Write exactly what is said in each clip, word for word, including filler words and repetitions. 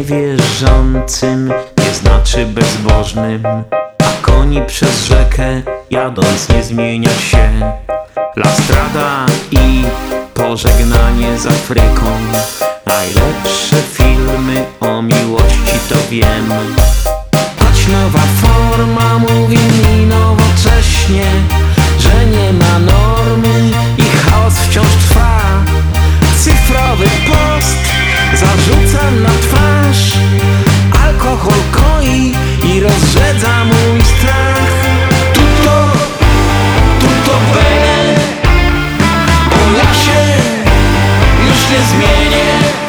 niewierzącym nie znaczy bezbożnym, a koni przez rzekę jadąc nie zmieniać się. La Strada i pożegnanie z Afryką, najlepsze filmy o miłości to wiem. Choć nowa forma mówi mi nowocześnie, że nie ma normy i chaos wciąż trwa. Cyfrowy post zarzucam na twarz, alkohol koi i rozrzedza mój strach. Tutto, tutto bene, bo ja się już nie zmienię.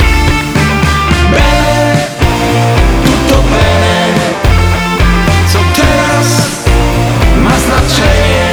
Bene, tutto bene, co teraz ma znaczenie.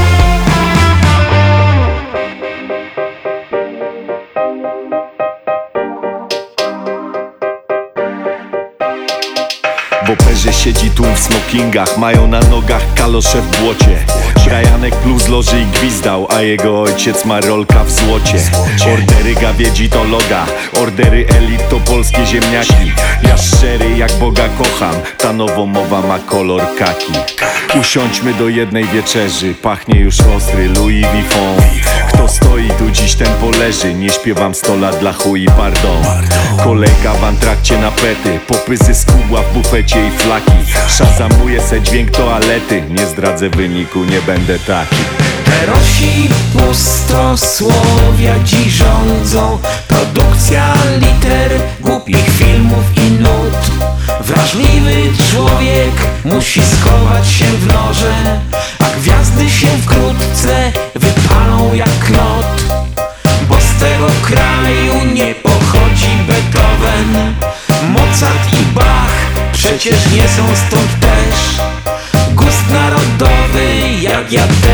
W operze siedzi tłum w smokingach, mają na nogach kalosze w błocie. Brajanek plus loży i gwizdał, a jego ojciec ma rolka w złocie. Ordery gawiedzi to loga, ordery elit to polskie ziemniaki. Ja szczery jak Boga kocham, ta nowomowa ma kolor kaki. Usiądźmy do jednej wieczerzy, pachnie już ostry Louis Vuitton. Kto stoi tu dziś ten poleży, nie śpiewam sto lat dla chuj, pardon. Kolega w antrakcie na pety, popysy z kubła w bufecie i flaki. Szazamuję se dźwięk toalety, nie zdradzę wyniku, nie będę taki. Herosi pustosłowia dziś rządzą, produkcja liter, głupich filmów i nut. Wrażliwy człowiek musi schować się w norze, a gwiazdy się wkrótce wypalą jak knot. Bo z tego kraju nie pochodzi Beethoven, Mozart i Bach przecież nie są stąd też. Gust narodowy jak ja